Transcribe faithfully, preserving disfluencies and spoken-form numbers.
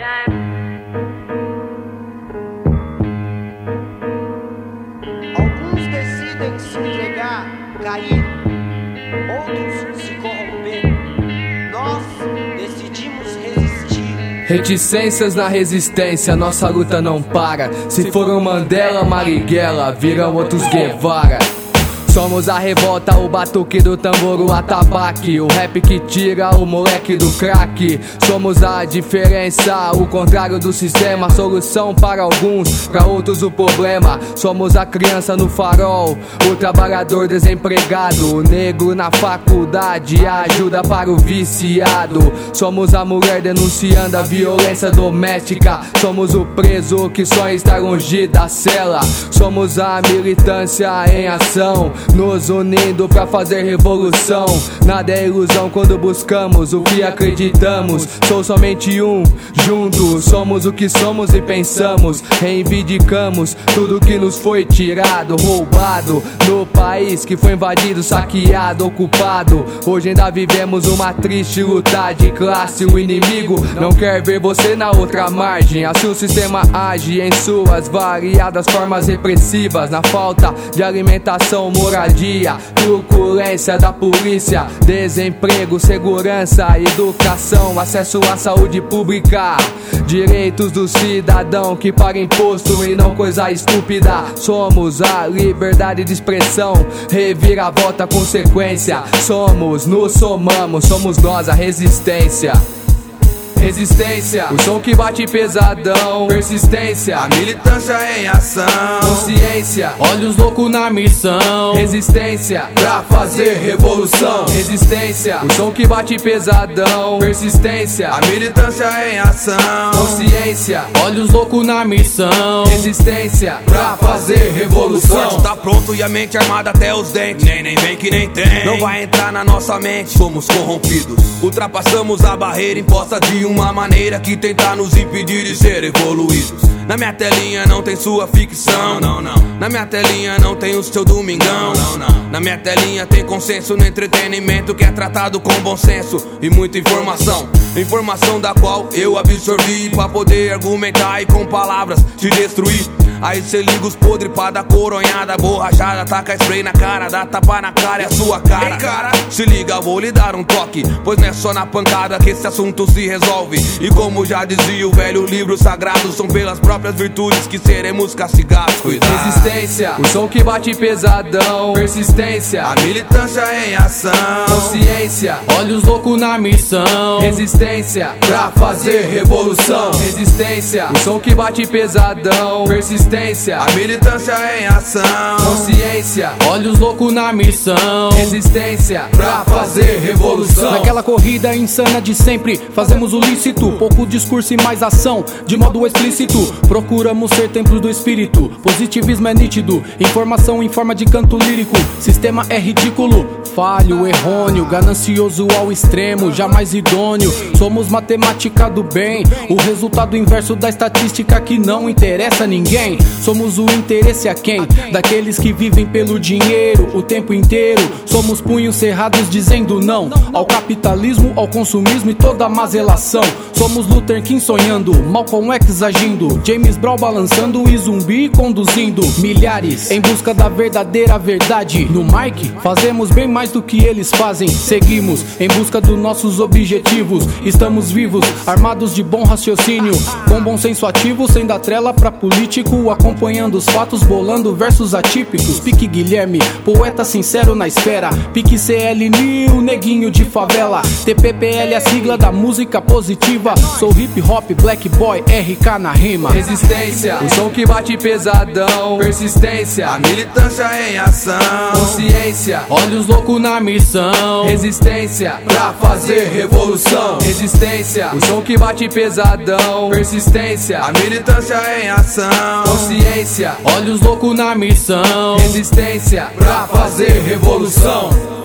Alguns decidem se entregar, cair, outros se corromper. Nós decidimos resistir. Reticências na resistência, nossa luta não para. Se for um Mandela, Marighella, viram outros Guevara. Somos a revolta, o batuque do tambor, o atabaque, o rap que tira o moleque do crack. Somos a diferença, o contrário do sistema, solução para alguns, para outros o problema. Somos a criança no farol, o trabalhador desempregado, o negro na faculdade, a ajuda para o viciado. Somos a mulher denunciando a violência doméstica, somos o preso que sonha estar longe da cela. Somos a militância em ação, nos unindo pra fazer revolução. Nada é ilusão quando buscamos o que acreditamos. Sou somente um, juntos somos o que somos e pensamos. Reivindicamos tudo que nos foi tirado, roubado. No país que foi invadido, saqueado, ocupado. Hoje ainda vivemos uma triste luta de classe. O inimigo não quer ver você na outra margem. Assim o sistema age em suas variadas formas repressivas. Na falta de alimentação, moradia, truculência da polícia, desemprego, segurança, educação, acesso à saúde pública, direitos do cidadão que paga imposto e não coisa estúpida. Somos a liberdade de expressão, reviravolta, consequência. Somos, nos somamos, somos nós a resistência. Resistência, o som que bate pesadão. Persistência, a militância em ação. Consciência, olhos loucos na missão. Resistência, pra fazer revolução. Resistência, o som que bate pesadão. Persistência, a militância em ação. Consciência, olhos loucos na missão. Resistência, pra fazer revolução. O forte tá pronto e a mente armada até os dentes. Nem, nem vem que nem tem. Não vai entrar na nossa mente, somos corrompidos. Ultrapassamos a barreira imposta de um uma maneira que tenta nos impedir de ser evoluídos. Na minha telinha não tem sua ficção, não, não. Na minha telinha não tem o seu domingão, não, não. Na minha telinha tem consenso no entretenimento que é tratado com bom senso e muita informação. Informação da qual eu absorvi pra poder argumentar e com palavras te destruir. Aí cê liga os podres pra dar coronhada, borrachada, taca spray na cara, dá tapa na cara e a sua cara. Ei, cara, se liga, vou lhe dar um toque, pois não é só na pancada que esse assunto se resolve. E como já dizia o velho livro sagrado, são pelas próprias virtudes que seremos castigados. Cuidado. Resistência, o som que bate pesadão. Persistência, a militância em ação. Consciência, olhos loucos na missão. Resistência, pra fazer revolução. Resistência, o som que bate pesadão. Persistência, a militância em ação. Consciência, olhos loucos na missão. Resistência, pra fazer revolução. Naquela corrida insana de sempre, fazemos o lícito, pouco discurso e mais ação, de modo explícito. Procuramos ser templos do espírito, positivismo é nítido, informação em forma de canto lírico. Sistema é ridículo, falho, errôneo, ganancioso ao extremo, jamais idôneo. Somos matemática do bem, o resultado inverso da estatística que não interessa a ninguém. Somos o interesse a quem? Daqueles que vivem pelo dinheiro o tempo inteiro. Somos punhos cerrados dizendo não ao capitalismo, ao consumismo e toda a mazelação. Somos Luther King sonhando, Malcolm X agindo, James Brown balançando e Zumbi conduzindo milhares em busca da verdadeira verdade. No mic, fazemos bem mais do que eles fazem. Seguimos em busca dos nossos objetivos. Estamos vivos, armados de bom raciocínio, com bom senso ativo, sem dar trela pra político, acompanhando os fatos, bolando versos atípicos. Pique Guilherme, poeta sincero na esfera. Pique C L Nil, neguinho de favela. T P P L, a sigla da música positiva. Sou hip hop, black boy, R K na rima. Resistência, o som que bate pesadão. Persistência, a militância em ação. Consciência, olhos loucos na missão. Resistência, pra fazer revolução. Resistência, o som que bate pesadão. Persistência, a militância em ação. Consciência, olhos loucos na missão. Resistência, pra fazer revolução.